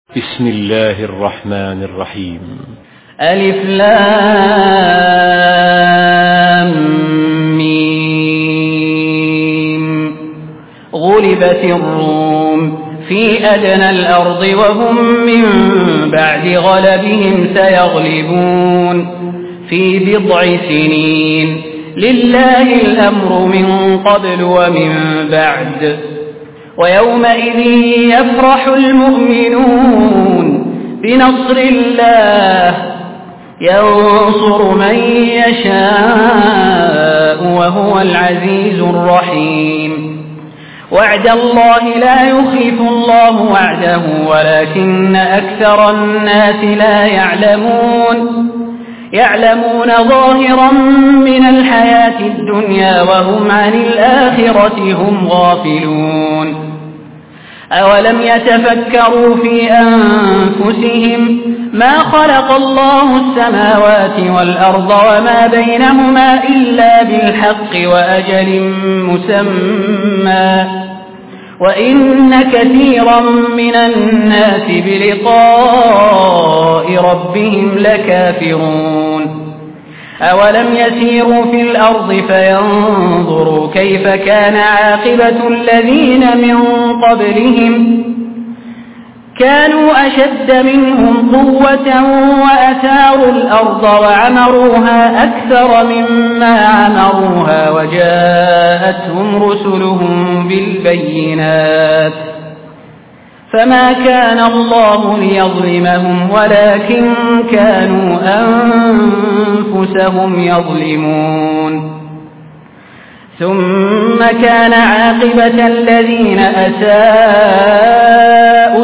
بسم الله الرحمن الرحيم. ألف لام ميم. غلبت الروم في أدنى الأرض وهم من بعد غلبهم سيغلبون في بضع سنين. لله الأمر من قبل ومن بعد. ويومئذ يفرح المؤمنون بنصر الله ينصر من يشاء وهو العزيز الرحيم. وعد الله لا يخلف الله وعده ولكن أكثر الناس لا يعلمون ظاهرا من الحياة الدنيا وهم عن الآخرة هم غافلون. أولم يتفكروا في أنفسهم ما خلق الله السماوات والأرض وما بينهما إلا بالحق وأجل مسمى وإن كثيرا من الناس بلقاء ربهم لكافرون. أولم يسيروا في الأرض فينظروا كيف كان عاقبة الذين من قبلهم كانوا أشد منهم قوة وأثاروا الأرض وعمروها أكثر مما عمروها وجاءتهم رسلهم بالبينات فما كان الله ليظلمهم ولكن كانوا أنفسهم يظلمون. ثم كان عاقبة الذين أساءوا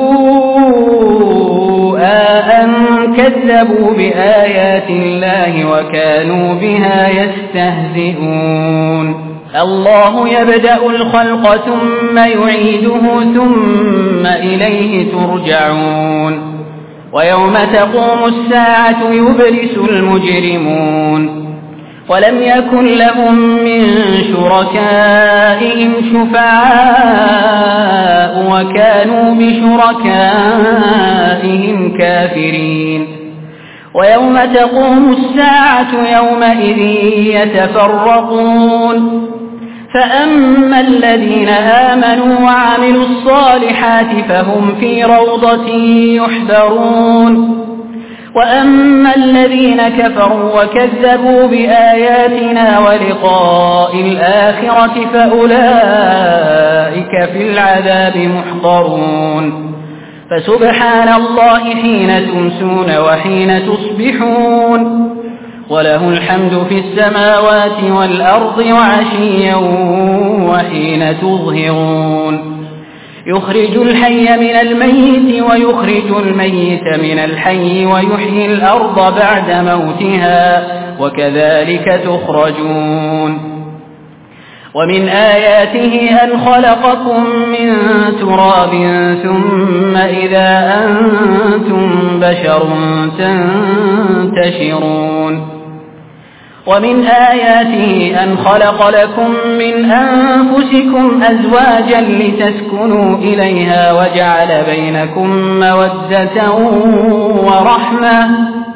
السوء أن كذبوا بآيات الله وكانوا بها يستهزئون. الله يبدأ الخلق ثم يعيده ثم إليه ترجعون. ويوم تقوم الساعة يبلس المجرمون ولم يكن لهم من شركائهم شفعاء وكانوا بشركائهم كافرين. ويوم تقوم الساعة يومئذ يتفرقون فأما الذين آمنوا وعملوا الصالحات فهم في روضة يحبرون وأما الذين كفروا وكذبوا بآياتنا ولقاء الآخرة فأولئك في العذاب محضرون. فسبحان الله حين تمسون وحين تصبحون وله الحمد في السماوات والأرض وعشيا وحين تظهرون. يخرج الحي من الميت ويخرج الميت من الحي ويحيي الأرض بعد موتها وكذلك تخرجون. ومن آياته أن خلقكم من تراب ثم إذا أنتم بشر تنتشرون. ومن آياته أن خلق لكم من أنفسكم أزواجا لتسكنوا إليها وجعل بينكم مودة ورحمة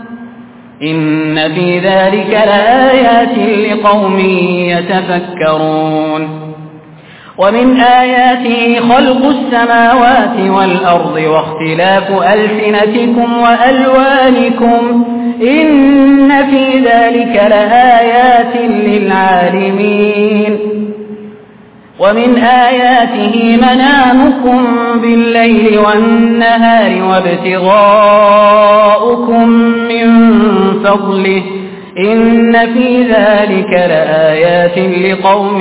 إن في ذلك لآيات لقوم يتفكرون. ومن آياته خلق السماوات والأرض واختلاف ألسنتكم وألوانكم إن في ذلك لآيات للعالمين. ومن آياته منامكم بالليل والنهار وابتغاؤكم من فضله إن في ذلك لآيات لقوم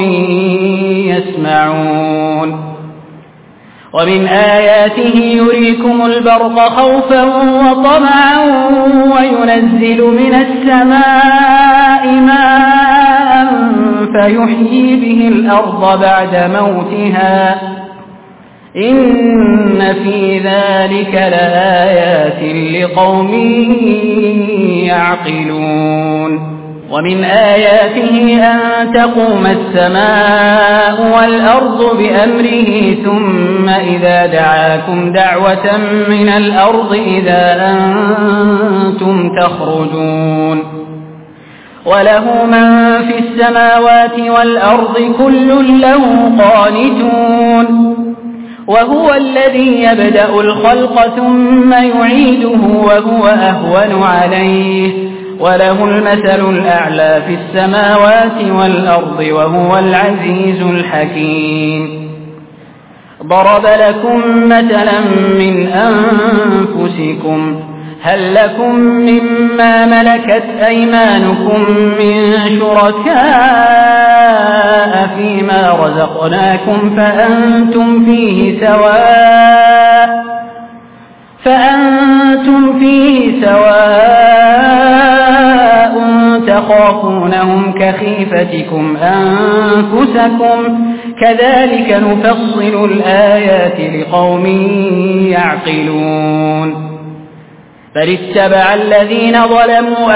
يسمعون. ومن آياته يريكم البرق خوفا وطمعا وينزل من السماء ماء فيحيي به الأرض بعد موتها إن في ذلك لآيات لقوم يعقلون. ومن آياته أن تقوم السماء والأرض بأمره ثم إذا دعاكم دعوة من الأرض إذا أنتم تخرجون وله من في السماوات والأرض كل له قانتون وهو الذي يبدأ الخلق ثم يعيده وهو أهون عليه وله المثل الأعلى في السماوات والأرض وهو العزيز الحكيم ضرب لكم مثلا من أنفسكم هل لكم مما ملكت أيمانكم من شركاء فيما رزقناكم فأنتم فيه سواء تخافونهم كخيفتكم أنفسكم كذلك نفصل الآيات لقوم يعقلون بل اتبع الذين ظلموا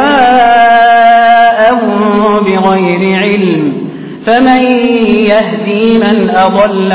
أهواءهم بغير علم فمن يهدي من أضل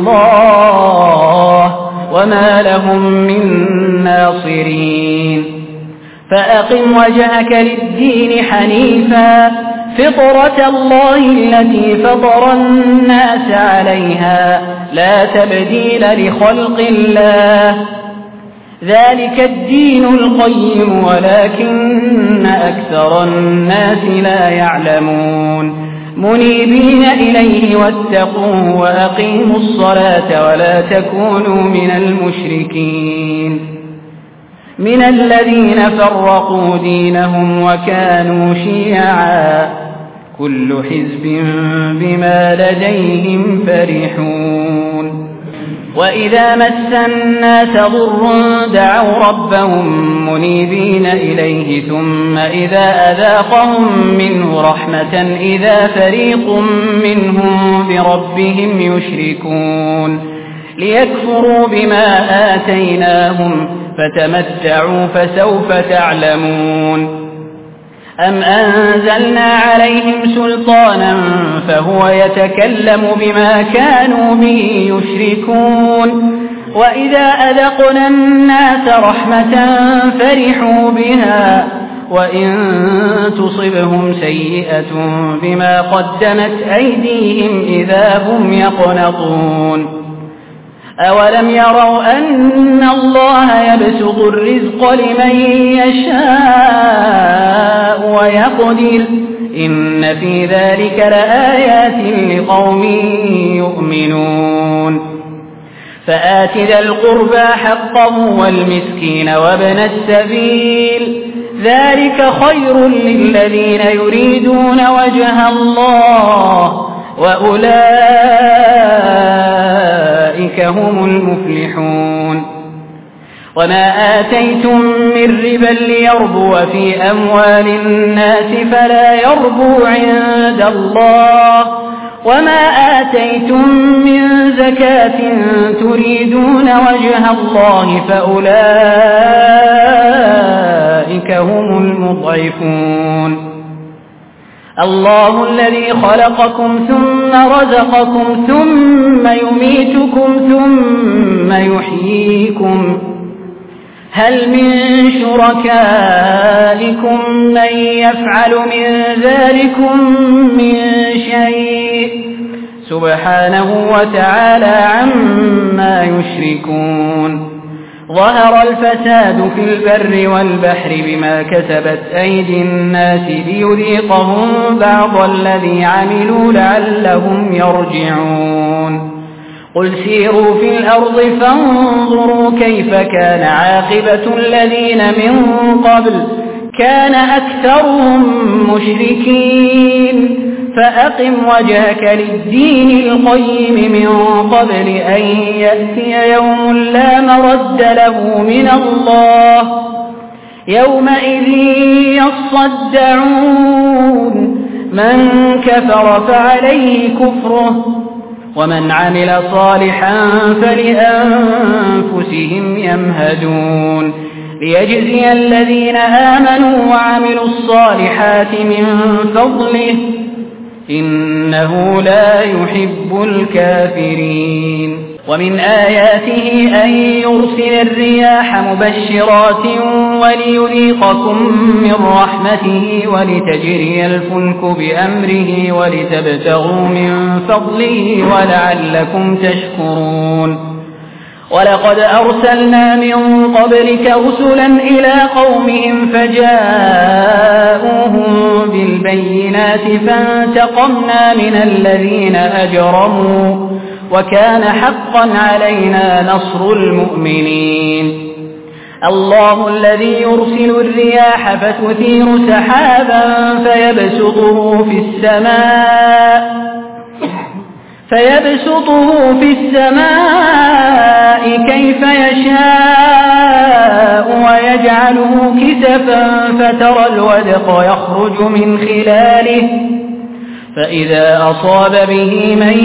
الله وما لهم من ناصرين فأقم وجهك للدين حنيفا فطرة الله التي فطر الناس عليها لا تبديل لخلق الله ذلك الدين القيم ولكن أكثر الناس لا يعلمون منيبين إليه واتقوه وأقيموا الصلاة ولا تكونوا من المشركين من الذين فرقوا دينهم وكانوا شيعا كل حزب بما لديهم فرحون وإذا مس الناس ضر دعوا ربهم منيبين إليه ثم إذا أذاقهم منه رحمة إذا فريق منهم بربهم يشركون ليكفروا بما آتيناهم فتمتعوا فسوف تعلمون أم أنزلنا عليهم سلطانا فهو يتكلم بما كانوا به يشركون وإذا أذقنا الناس رحمة فرحوا بها وإن تصبهم سيئة بما قدمت أيديهم إذا هم يقنطون أولم يروا أن الله يبسط الرزق لمن يشاء ويقدر إن في ذلك لآيات لقوم يؤمنون فآت ذا القربى حقه والمسكين وابن السبيل ذلك خير للذين يريدون وجه الله وأولئك هم المفلحون وما آتيتم من ربا ليربو في أموال الناس فلا يربو عند الله وما آتيتم من زكاة تريدون وجه الله فأولئك هم المضعفون الله الذي خلقكم ثم رزقكم ثم يميتكم ثم يحييكم هل من شركائكم من يفعل من ذلكم من شيء سبحانه وتعالى عما يشركون ظهر الفساد في البر والبحر بما كسبت أيدي الناس ليذيقهم بعض الذي عملوا لعلهم يرجعون قل سيروا في الأرض فانظروا كيف كان عاقبة الذين من قبل كان أكثرهم مشركين فأقم وجهك للدين القيم من قبل أن يأتي يوم لا مرد له من الله يومئذ يصدعون من كفر فعليه كفره ومن عمل صالحا فلأنفسهم يمهدون ليجزي الذين آمنوا وعملوا الصالحات من فضله إنه لا يحب الكافرين. ومن آياته أن يرسل الرياح مبشرات وليذيقكم من رحمته ولتجري الفلك بأمره ولتبتغوا من فضله ولعلكم تشكرون. ولقد أرسلنا من قبلك رسلا إلى قومهم فجاءوهم بالبينات فانتقمنا من الذين أجرموا وكان حقا علينا نصر المؤمنين. الله الذي يرسل الرياح فتثير سحابا فيبسطه في السماء كيف يشاء ويجعله كسفا فترى الودق يخرج من خلاله فإذا أصاب به من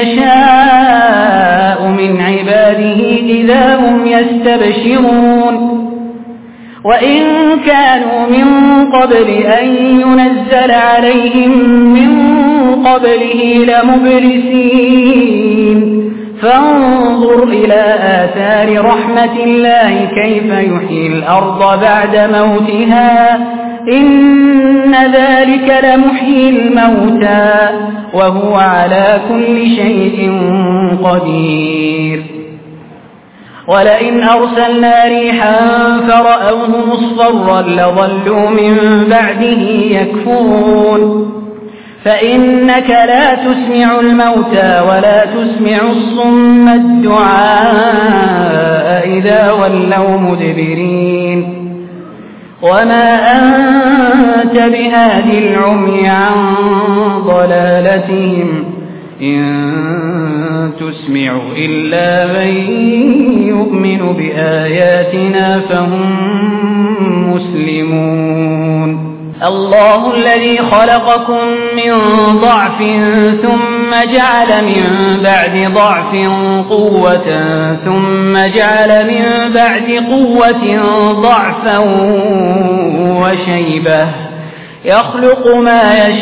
يشاء من عباده إذا هم يستبشرون. وإن كانوا من قبل أن ينزل عليهم من قبله لمبلسين فانظر إلى آثار رحمة الله كيف يحيي الأرض بعد موتها إن ذلك لمحيي الموتى وهو على كل شيء قدير. ولئن أرسلنا ريحا فرأوه مصفرا لظلوا من بعده يكفرون. فإنك لا تسمع الموتى ولا تسمع الصم الدعاء إذا ولوا مدبرين. وما أنت بهاد العمي عن ضلالتهم إن تسمع إلا من يؤمن بآياتنا فهم مسلمون. الله الذي خلقكم من ضعف ثم جعل من بعد ضعف قوة ثم جعل من بعد قوة ضعفا وشيبة يخلق ما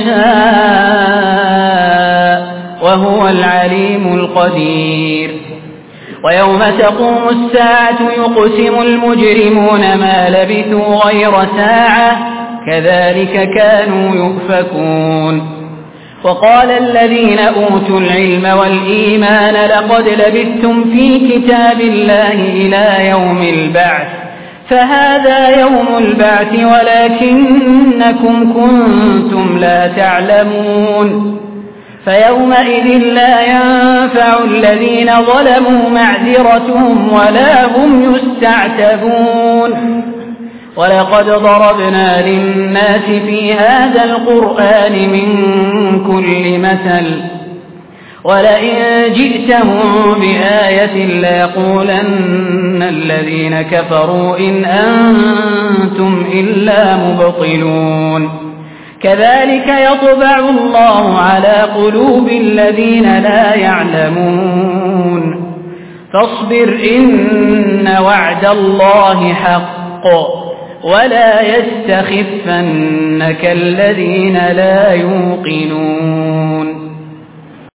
يشاء وهو العليم القدير. ويوم تقوم الساعة يقسم المجرمون ما لبثوا غير ساعة كذلك كانوا يؤفكون. وقال الذين أوتوا العلم والإيمان لقد لبثتم في كتاب الله إلى يوم البعث فهذا يوم البعث ولكنكم كنتم لا تعلمون. فيومئذ لا ينفع الذين ظلموا معذرتهم ولا هم يستعتبون. ولقد ضربنا للناس في هذا القرآن من كل مثل ولئن جئتهم بآية ليقولن الذين كفروا إن أنتم إلا مبطلون. كذلك يطبع الله على قلوب الذين لا يعلمون. فاصبر إن وعد الله حق ولا يستخفنك الذين لا يوقنون.